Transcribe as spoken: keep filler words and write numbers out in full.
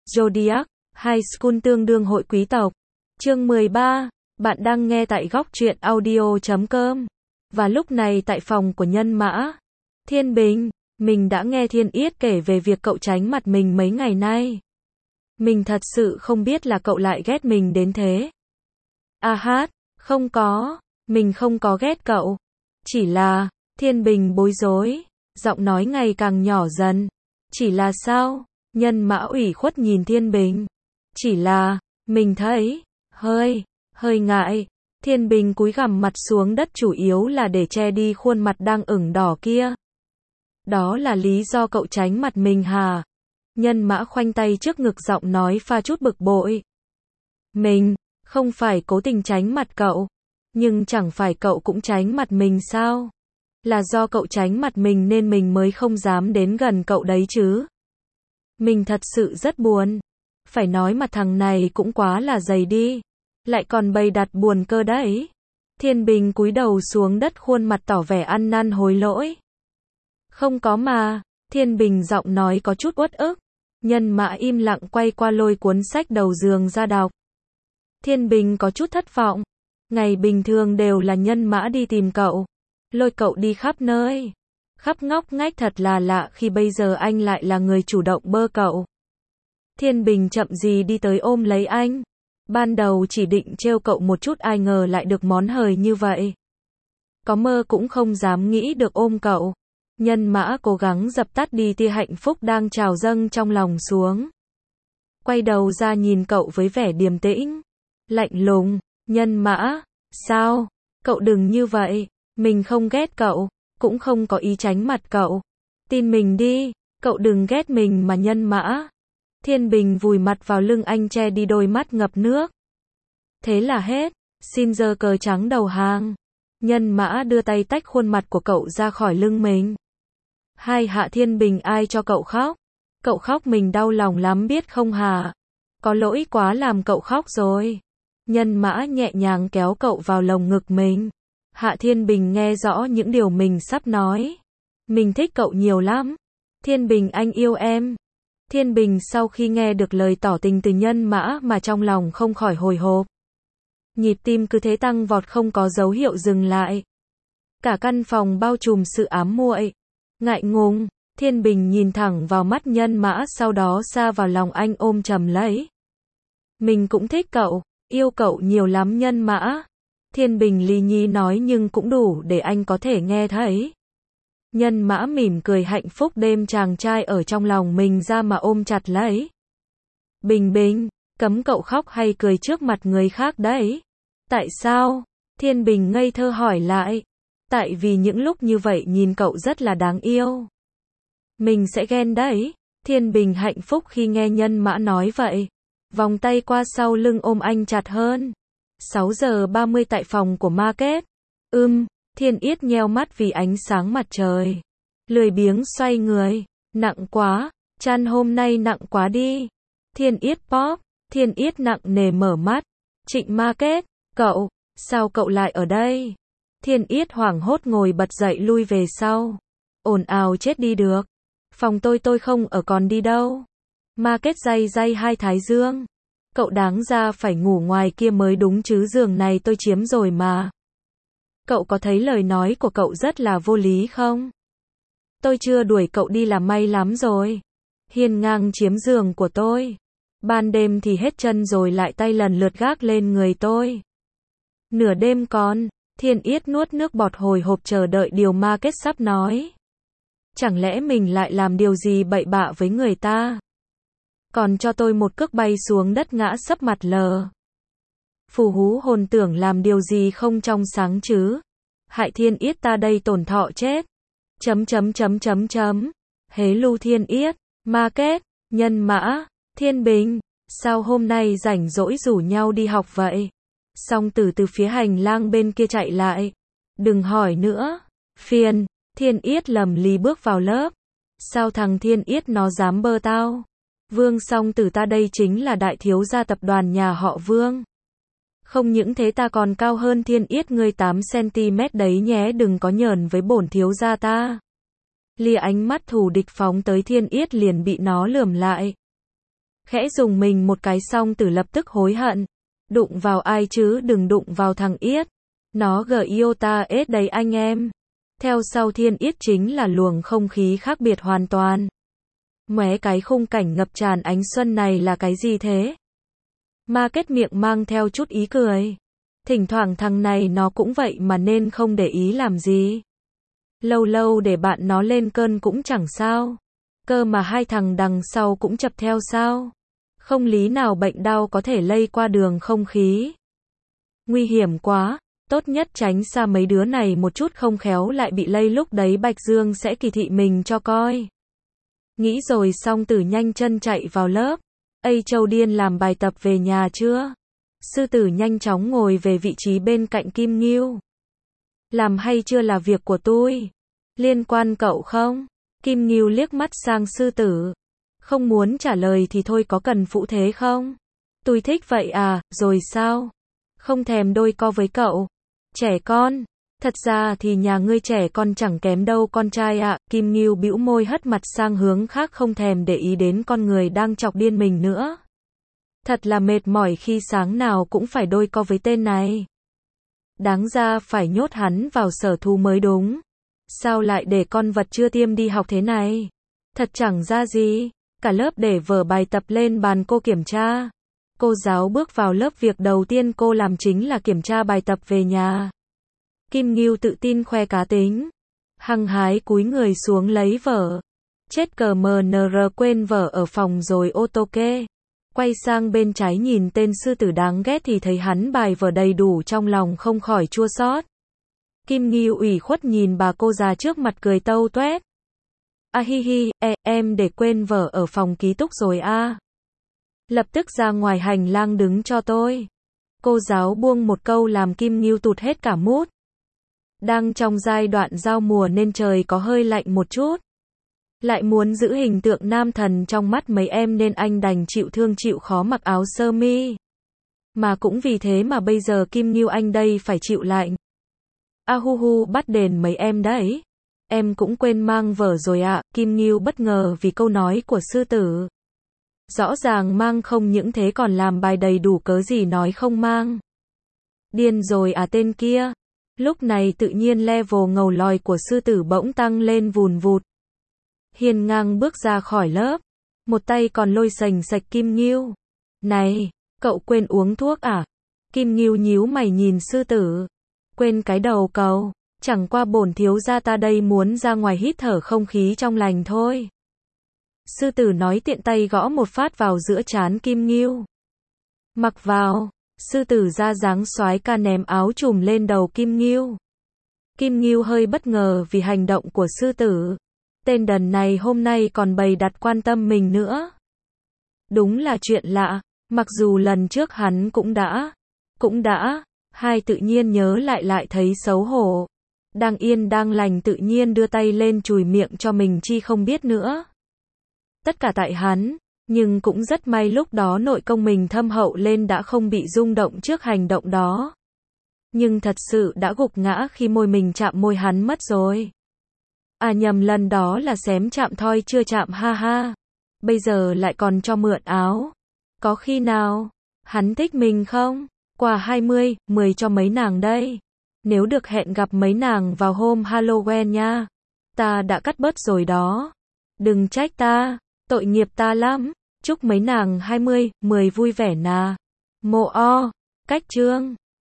Zodiac, High School tương đương hội quý tộc. Chương mười ba, bạn đang nghe tại góc truyện audio chấm com. Và lúc này tại phòng của Nhân Mã. Thiên Bình, mình đã nghe Thiên Yết kể về việc cậu tránh mặt mình mấy ngày nay. Mình thật sự không biết là cậu lại ghét mình đến thế. A hát, không có, mình không có ghét cậu. Chỉ là, Thiên Bình bối rối, giọng nói ngày càng nhỏ dần. Chỉ là sao? Nhân Mã ủy khuất nhìn Thiên Bình. Chỉ là, mình thấy, hơi, hơi ngại. Thiên Bình cúi gằm mặt xuống đất chủ yếu là để che đi khuôn mặt đang ửng đỏ kia. Đó là lý do cậu tránh mặt mình hả? Nhân Mã khoanh tay trước ngực giọng nói pha chút bực bội. Mình, không phải cố tình tránh mặt cậu. Nhưng chẳng phải cậu cũng tránh mặt mình sao? Là do cậu tránh mặt mình nên mình mới không dám đến gần cậu đấy chứ. Mình thật sự rất buồn. Phải nói mà thằng này cũng quá là dày đi. Lại còn bày đặt buồn cơ đấy. Thiên Bình cúi đầu xuống đất khuôn mặt tỏ vẻ ăn năn hối lỗi. Không có mà. Thiên Bình giọng nói có chút uất ức. Nhân Mã im lặng quay qua lôi cuốn sách đầu giường ra đọc. Thiên Bình có chút thất vọng. Ngày bình thường đều là Nhân Mã đi tìm cậu. Lôi cậu đi khắp nơi. Khắp ngóc ngách thật là lạ khi bây giờ anh lại là người chủ động bơ cậu. Thiên Bình chậm gì đi tới ôm lấy anh. Ban đầu chỉ định trêu cậu một chút ai ngờ lại được món hời như vậy. Có mơ cũng không dám nghĩ được ôm cậu. Nhân Mã cố gắng dập tắt đi tia hạnh phúc đang trào dâng trong lòng xuống. Quay đầu ra nhìn cậu với vẻ điềm tĩnh. Lạnh lùng, Nhân Mã, sao? Cậu đừng như vậy, mình không ghét cậu, cũng không có ý tránh mặt cậu. Tin mình đi, cậu đừng ghét mình mà Nhân Mã. Thiên Bình vùi mặt vào lưng anh che đi đôi mắt ngập nước. Thế là hết, xin giơ cờ trắng đầu hàng. Nhân Mã đưa tay tách khuôn mặt của cậu ra khỏi lưng mình. Hai hạ Thiên Bình ai cho cậu khóc? Cậu khóc mình đau lòng lắm biết không hả? Có lỗi quá làm cậu khóc rồi. Nhân Mã nhẹ nhàng kéo cậu vào lồng ngực mình. Hạ Thiên Bình nghe rõ những điều mình sắp nói. Mình thích cậu nhiều lắm. Thiên Bình anh yêu em. Thiên Bình sau khi nghe được lời tỏ tình từ Nhân Mã mà trong lòng không khỏi hồi hộp. Nhịp tim cứ thế tăng vọt không có dấu hiệu dừng lại. Cả căn phòng bao trùm sự ám muội. Ngại ngùng, Thiên Bình nhìn thẳng vào mắt Nhân Mã sau đó sa vào lòng anh ôm chầm lấy. Mình cũng thích cậu, yêu cậu nhiều lắm Nhân Mã. Thiên Bình lì nhí nói nhưng cũng đủ để anh có thể nghe thấy. Nhân Mã mỉm cười hạnh phúc đêm chàng trai ở trong lòng mình ra mà ôm chặt lấy. Bình Bình, cấm cậu khóc hay cười trước mặt người khác đấy. Tại sao? Thiên Bình ngây thơ hỏi lại. Tại vì những lúc như vậy nhìn cậu rất là đáng yêu. Mình sẽ ghen đấy. Thiên Bình hạnh phúc khi nghe Nhân Mã nói vậy. Vòng tay qua sau lưng ôm anh chặt hơn. sáu giờ ba mươi tại phòng của Market. Ưm, Thiên Yết nheo mắt vì ánh sáng mặt trời. Lười biếng xoay người. Nặng quá, chăn hôm nay nặng quá đi. Thiên Yết pop. Thiên Yết nặng nề mở mắt. Trịnh Market, cậu, sao cậu lại ở đây? Thiên Yết hoảng hốt ngồi bật dậy lui về sau. Ồn ào chết đi được. Phòng tôi tôi không ở còn đi đâu. Market day day hai thái dương. Cậu đáng ra phải ngủ ngoài kia mới đúng chứ giường này tôi chiếm rồi mà. Cậu có thấy lời nói của cậu rất là vô lý không? Tôi chưa đuổi cậu đi là may lắm rồi. Hiên ngang chiếm giường của tôi. Ban đêm thì hết chân rồi lại tay lần lượt gác lên người tôi. Nửa đêm còn, Thiên Yết nuốt nước bọt hồi hộp chờ đợi điều Market sắp nói. Chẳng lẽ mình lại làm điều gì bậy bạ với người ta? Còn cho tôi một cước bay xuống đất ngã sấp mặt lờ. Phù hú hồn tưởng làm điều gì không trong sáng chứ? Hại Thiên Yết ta đây tổn thọ chết. Chấm chấm chấm chấm chấm. Hế lưu Thiên Yết, Market, Nhân Mã, Thiên Bình. Sao hôm nay rảnh rỗi rủ nhau đi học vậy? Song Tử từ phía hành lang bên kia chạy lại. Đừng hỏi nữa. Phiền. Thiên Yết lầm lì bước vào lớp. Sao thằng Thiên Yết nó dám bơ tao? Vương Song Tử ta đây chính là đại thiếu gia tập đoàn nhà họ Vương. Không những thế ta còn cao hơn Thiên Yết ngươi tám xăng-ti-mét đấy nhé, đừng có nhờn với bổn thiếu gia ta. Lia ánh mắt thù địch phóng tới Thiên Yết liền bị nó lườm lại. Khẽ dùng mình một cái xong Tử lập tức hối hận. Đụng vào ai chứ, đừng đụng vào thằng Yết. Nó gờ yêu ta ết đấy anh em. Theo sau Thiên Yết chính là luồng không khí khác biệt hoàn toàn. Mé cái khung cảnh ngập tràn ánh xuân này là cái gì thế? Ma Kết miệng mang theo chút ý cười. Thỉnh thoảng thằng này nó cũng vậy mà nên không để ý làm gì. Lâu lâu để bạn nó lên cơn cũng chẳng sao. Cơ mà hai thằng đằng sau cũng chập theo sao? Không lý nào bệnh đau có thể lây qua đường không khí. Nguy hiểm quá, tốt nhất tránh xa mấy đứa này một chút không khéo lại bị lây lúc đấy Bạch Dương sẽ kỳ thị mình cho coi. Nghĩ rồi xong Tử nhanh chân chạy vào lớp. Ây Châu điên làm bài tập về nhà chưa? Sư Tử nhanh chóng ngồi về vị trí bên cạnh Kim Ngưu. Làm hay chưa là việc của tôi. Liên quan cậu không? Kim Ngưu liếc mắt sang Sư Tử. Không muốn trả lời thì thôi, có cần phụ thế không? Tôi thích vậy à, rồi sao? Không thèm đôi co với cậu. Trẻ con. Thật ra thì nhà ngươi trẻ con chẳng kém đâu con trai ạ. Kim Ngưu bĩu môi hất mặt sang hướng khác không thèm để ý đến con người đang chọc điên mình nữa. Thật là mệt mỏi khi sáng nào cũng phải đôi co với tên này. Đáng ra phải nhốt hắn vào sở thú mới đúng. Sao lại để con vật chưa tiêm đi học thế này? Thật chẳng ra gì. Cả lớp để vở bài tập lên bàn cô kiểm tra. Cô giáo bước vào lớp, việc đầu tiên cô làm chính là kiểm tra bài tập về nhà. Kim Ngưu tự tin khoe cá tính. Hăng hái cúi người xuống lấy vở. Chết cờ mờ nờ rờ, quên vở ở phòng rồi ô tô kê. Quay sang bên trái nhìn tên Sư Tử đáng ghét thì thấy hắn bài vở đầy đủ, trong lòng không khỏi chua xót. Kim Ngưu ủy khuất nhìn bà cô già trước mặt cười tâu toét. A hi hi, e, em để quên vở ở phòng ký túc rồi a. Lập tức ra ngoài hành lang đứng cho tôi. Cô giáo buông một câu làm Kim Ngưu tụt hết cả mút. Đang trong giai đoạn giao mùa nên trời có hơi lạnh một chút. Lại muốn giữ hình tượng nam thần trong mắt mấy em nên anh đành chịu thương chịu khó mặc áo sơ mi. Mà cũng vì thế mà bây giờ Kim Ngưu anh đây phải chịu lạnh. A hu hu, bắt đền mấy em đấy. Em cũng quên mang vở rồi ạ. Kim Ngưu bất ngờ vì câu nói của Sư Tử. Rõ ràng mang không những thế còn làm bài đầy đủ, cớ gì nói không mang. Điên rồi à tên kia. Lúc này tự nhiên level ngầu lòi của Sư Tử bỗng tăng lên vùn vụt. Hiên ngang bước ra khỏi lớp. Một tay còn lôi sành sạch Kim Ngưu. Này, cậu quên uống thuốc à? Kim Ngưu nhíu mày nhìn Sư Tử. Quên cái đầu cậu. Chẳng qua bổn thiếu gia ta đây muốn ra ngoài hít thở không khí trong lành thôi. Sư Tử nói tiện tay gõ một phát vào giữa trán Kim Ngưu. Mặc vào. Sư Tử ra dáng soái ca ném áo trùm lên đầu Kim Ngưu. Kim Ngưu hơi bất ngờ vì hành động của Sư Tử. Tên đần này hôm nay còn bày đặt quan tâm mình nữa. Đúng là chuyện lạ. Mặc dù lần trước hắn cũng đã. Cũng đã. Hai tự nhiên nhớ lại lại thấy xấu hổ. Đang yên đang lành tự nhiên đưa tay lên chùi miệng cho mình chi không biết nữa. Tất cả tại hắn, nhưng cũng rất may lúc đó nội công mình thâm hậu lên đã không bị rung động trước hành động đó. Nhưng thật sự đã gục ngã khi môi mình chạm môi hắn mất rồi. À nhầm, lần đó là xém chạm thôi chưa chạm, ha ha. Bây giờ lại còn cho mượn áo. Có khi nào hắn thích mình không? Quà hai mươi, mười cho mấy nàng đây. Nếu được hẹn gặp mấy nàng vào hôm Halloween nha. Ta đã cắt bớt rồi đó. Đừng trách ta, tội nghiệp ta lắm. Chúc mấy nàng hai mươi, mười vui vẻ nà. Mộ o, cách chương.